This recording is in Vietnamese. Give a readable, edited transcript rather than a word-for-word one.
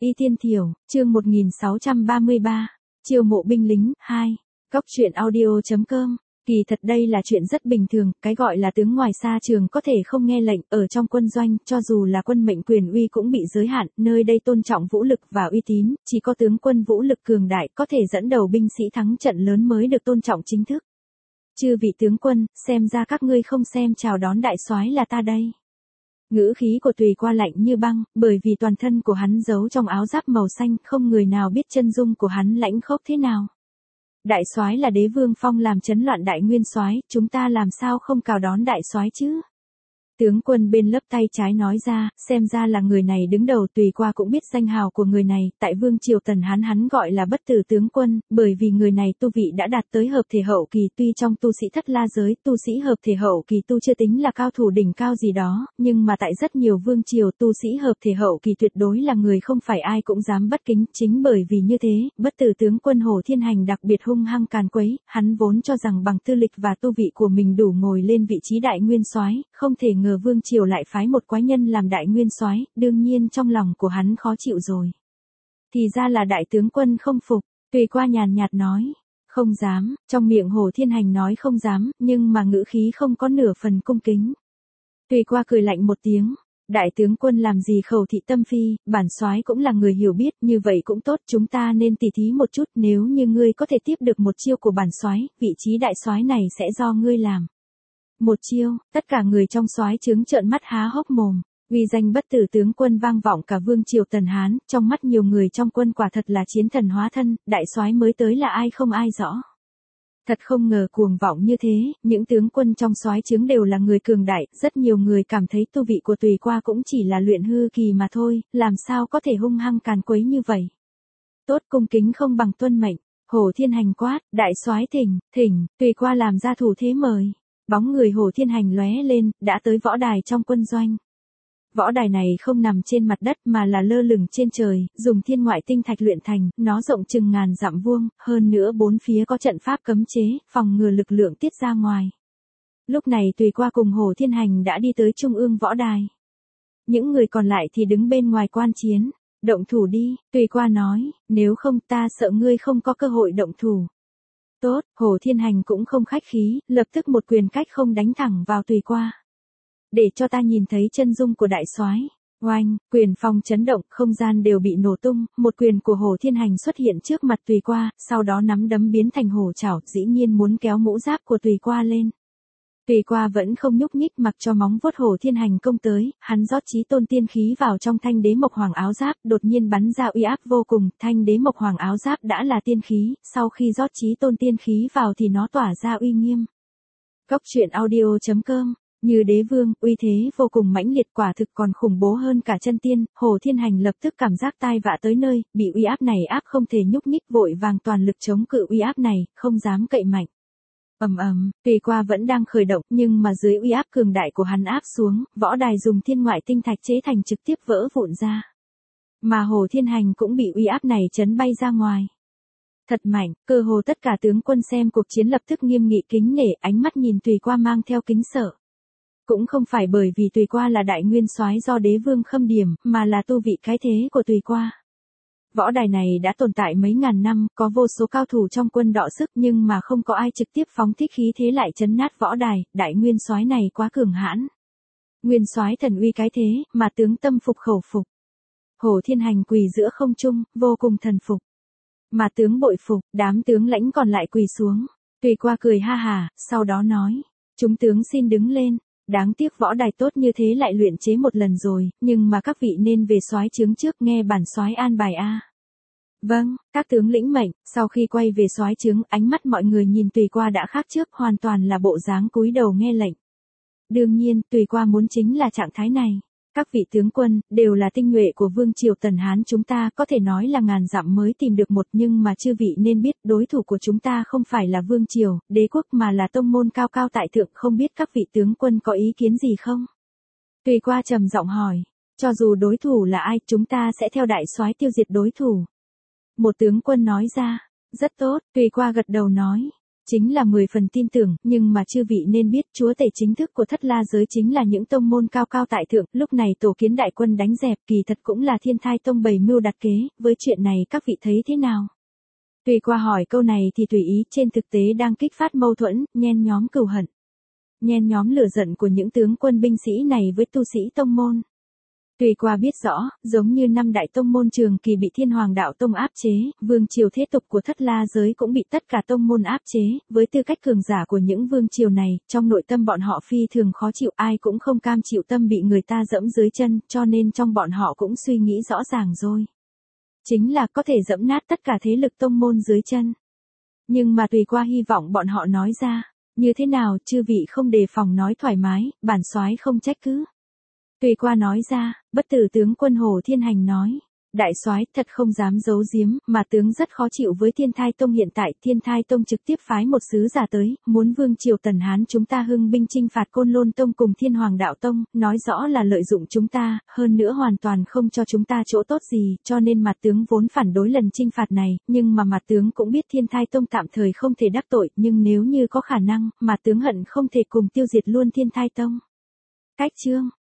Y Tiên Thiểu, chương 1633, chiêu mộ binh lính, 2. Góc truyện audio.com. Kỳ thật đây là chuyện rất bình thường, cái gọi là tướng ngoài xa trường có thể không nghe lệnh, ở trong quân doanh, cho dù là quân mệnh quyền uy cũng bị giới hạn, nơi đây tôn trọng vũ lực và uy tín, chỉ có tướng quân vũ lực cường đại có thể dẫn đầu binh sĩ thắng trận lớn mới được tôn trọng chính thức. Chư vị tướng quân, xem ra các ngươi không xem chào đón đại soái là ta đây. Ngữ khí của Tùy Qua lạnh như băng, bởi vì toàn thân của hắn giấu trong áo giáp màu xanh, không người nào biết chân dung của hắn lãnh khốc thế nào. Đại soái là Đế Vương phong làm chấn loạn đại nguyên soái, chúng ta làm sao không chào đón đại soái chứ? Tướng quân bên lớp tay trái nói ra, xem ra là người này đứng đầu. Tùy Qua cũng biết danh hào của người này, tại Vương triều Tần hắn gọi là bất tử tướng quân, bởi vì người này tu vị đã đạt tới hợp thể hậu kỳ, tuy trong tu sĩ Thất La giới, tu sĩ hợp thể hậu kỳ tu chưa tính là cao thủ đỉnh cao gì đó, nhưng mà tại rất nhiều vương triều tu sĩ hợp thể hậu kỳ tuyệt đối là người không phải ai cũng dám bất kính, chính bởi vì như thế, bất tử tướng quân Hồ Thiên Hành đặc biệt hung hăng càn quấy, hắn vốn cho rằng bằng tư lịch và tu vị của mình đủ ngồi lên vị trí đại nguyên soái, không thể ngờ Vương triều lại phái một quái nhân làm đại nguyên soái, đương nhiên trong lòng của hắn khó chịu rồi. Thì ra là đại tướng quân không phục, Tùy Qua nhàn nhạt nói, không dám, trong miệng Hồ Thiên Hành nói không dám, nhưng mà ngữ khí không có nửa phần cung kính. Tùy Qua cười lạnh một tiếng, đại tướng quân làm gì khẩu thị tâm phi, bản soái cũng là người hiểu biết, như vậy cũng tốt, chúng ta nên tỉ thí một chút, nếu như ngươi có thể tiếp được một chiêu của bản soái, vị trí đại soái này sẽ do ngươi làm. Một chiêu, tất cả người trong soái trướng trợn mắt há hốc mồm, uy danh bất tử tướng quân vang vọng cả vương triều Tần Hán, trong mắt nhiều người trong quân quả thật là chiến thần hóa thân, đại soái mới tới là ai không ai rõ. Thật không ngờ cuồng vọng như thế, những tướng quân trong soái trướng đều là người cường đại, rất nhiều người cảm thấy tu vị của Tùy Qua cũng chỉ là luyện hư kỳ mà thôi, làm sao có thể hung hăng càn quấy như vậy. Tốt, cung kính không bằng tuân mệnh, Hồ Thiên Hành quát, đại soái thỉnh, Tùy Qua làm ra thủ thế mời. Bóng người Hồ Thiên Hành lóe lên, đã tới võ đài trong quân doanh. Võ đài này không nằm trên mặt đất mà là lơ lửng trên trời, dùng thiên ngoại tinh thạch luyện thành, nó rộng chừng ngàn dặm vuông, hơn nữa bốn phía có trận pháp cấm chế, phòng ngừa lực lượng tiết ra ngoài. Lúc này Tùy Qua cùng Hồ Thiên Hành đã đi tới trung ương võ đài. Những người còn lại thì đứng bên ngoài quan chiến. Động thủ đi, Tùy Qua nói, nếu không ta sợ ngươi không có cơ hội động thủ. Tốt, Hồ Thiên Hành cũng không khách khí, lập tức một quyền cách không đánh thẳng vào Tùy Qua. Để cho ta nhìn thấy chân dung của đại soái. Oanh, quyền phong chấn động, không gian đều bị nổ tung, một quyền của Hồ Thiên Hành xuất hiện trước mặt Tùy Qua, sau đó nắm đấm biến thành hổ chảo, dĩ nhiên muốn kéo mũ giáp của Tùy Qua lên. Tùy Qua vẫn không nhúc nhích mặc cho móng vuốt Hồ Thiên Hành công tới, hắn rót chí tôn tiên khí vào trong thanh đế mộc hoàng áo giáp, đột nhiên bắn ra uy áp vô cùng, thanh đế mộc hoàng áo giáp đã là tiên khí, sau khi rót chí tôn tiên khí vào thì nó tỏa ra uy nghiêm. Góc truyện audio.com, như đế vương, uy thế vô cùng mãnh liệt, quả thực còn khủng bố hơn cả chân tiên, Hồ Thiên Hành lập tức cảm giác tai vạ tới nơi, bị uy áp này áp không thể nhúc nhích, vội vàng toàn lực chống cự uy áp này, không dám cậy mạnh. Tùy Qua vẫn đang khởi động, nhưng mà dưới uy áp cường đại của hắn áp xuống, võ đài dùng thiên ngoại tinh thạch chế thành trực tiếp vỡ vụn ra. Mà Hồ Thiên Hành cũng bị uy áp này chấn bay ra ngoài. Thật mạnh, cơ hồ tất cả tướng quân xem cuộc chiến lập tức nghiêm nghị kính nể, ánh mắt nhìn Tùy Qua mang theo kính sợ. Cũng không phải bởi vì Tùy Qua là đại nguyên soái do đế vương khâm điểm, mà là tu vị cái thế của Tùy Qua. Võ đài này đã tồn tại mấy ngàn năm, có vô số cao thủ trong quân đọ sức nhưng mà không có ai trực tiếp phóng thích khí thế lại chấn nát võ đài, đại nguyên soái này quá cường hãn. Nguyên soái thần uy cái thế, mà tướng tâm phục khẩu phục. Hồ Thiên Hành quỳ giữa không trung, vô cùng thần phục. Mà tướng bội phục, đám tướng lãnh còn lại quỳ xuống. Tùy Qua cười ha hà, sau đó nói, chúng tướng xin đứng lên. Đáng tiếc võ đài tốt như thế lại luyện chế một lần rồi, nhưng mà các vị nên về soái trướng trước nghe bản soái an bài a. Vâng, các tướng lĩnh mệnh, sau khi quay về soái trướng, ánh mắt mọi người nhìn Tùy Qua đã khác trước, hoàn toàn là bộ dáng cúi đầu nghe lệnh. Đương nhiên, Tùy Qua muốn chính là trạng thái này. Các vị tướng quân, đều là tinh nhuệ của vương triều Tần Hán chúng ta, có thể nói là ngàn dặm mới tìm được một, nhưng mà chư vị nên biết, đối thủ của chúng ta không phải là vương triều, đế quốc mà là tông môn cao cao tại thượng, không biết các vị tướng quân có ý kiến gì không? Tùy Qua trầm giọng hỏi, cho dù đối thủ là ai, chúng ta sẽ theo đại soái tiêu diệt đối thủ. Một tướng quân nói ra, rất tốt, Tùy Qua gật đầu nói, Chính là 10 phần tin tưởng, nhưng mà chư vị nên biết chúa tể chính thức của Thất La giới chính là những tông môn cao cao tại thượng, lúc này tổ kiến đại quân đánh dẹp kỳ thật cũng là Thiên Thai Tông bày mưu đặt kế, với chuyện này các vị thấy thế nào? Tùy qua hỏi câu này thì tùy ý trên thực tế đang kích phát mâu thuẫn, nhen nhóm cừu hận. Nhen nhóm lửa giận của những tướng quân binh sĩ này với tu sĩ tông môn. Tùy qua biết rõ, giống như năm đại tông môn trường kỳ bị Thiên Hoàng Đạo Tông áp chế, vương triều thế tục của Thất La giới cũng bị tất cả tông môn áp chế, với tư cách cường giả của những vương triều này, trong nội tâm bọn họ phi thường khó chịu, ai cũng không cam chịu tâm bị người ta dẫm dưới chân, cho nên trong bọn họ cũng suy nghĩ rõ ràng rồi. Chính là có thể dẫm nát tất cả thế lực tông môn dưới chân. Nhưng mà tùy qua hy vọng bọn họ nói ra, như thế nào chư vị không đề phòng nói thoải mái, bản soái không trách cứ. Tùy qua nói ra, bất tử tướng quân Hồ Thiên Hành nói, đại soái thật không dám giấu giếm, mà tướng rất khó chịu với Thiên Thai Tông hiện tại, Thiên Thai Tông trực tiếp phái một sứ giả tới, muốn vương triều Tần Hán chúng ta hưng binh chinh phạt Côn Lôn Tông cùng Thiên Hoàng Đạo Tông, nói rõ là lợi dụng chúng ta, hơn nữa hoàn toàn không cho chúng ta chỗ tốt gì, cho nên mặt tướng vốn phản đối lần chinh phạt này, nhưng mà mặt tướng cũng biết Thiên Thai Tông tạm thời không thể đắc tội, nhưng nếu như có khả năng, mặt tướng hận không thể cùng tiêu diệt luôn Thiên Thai Tông. Cách chương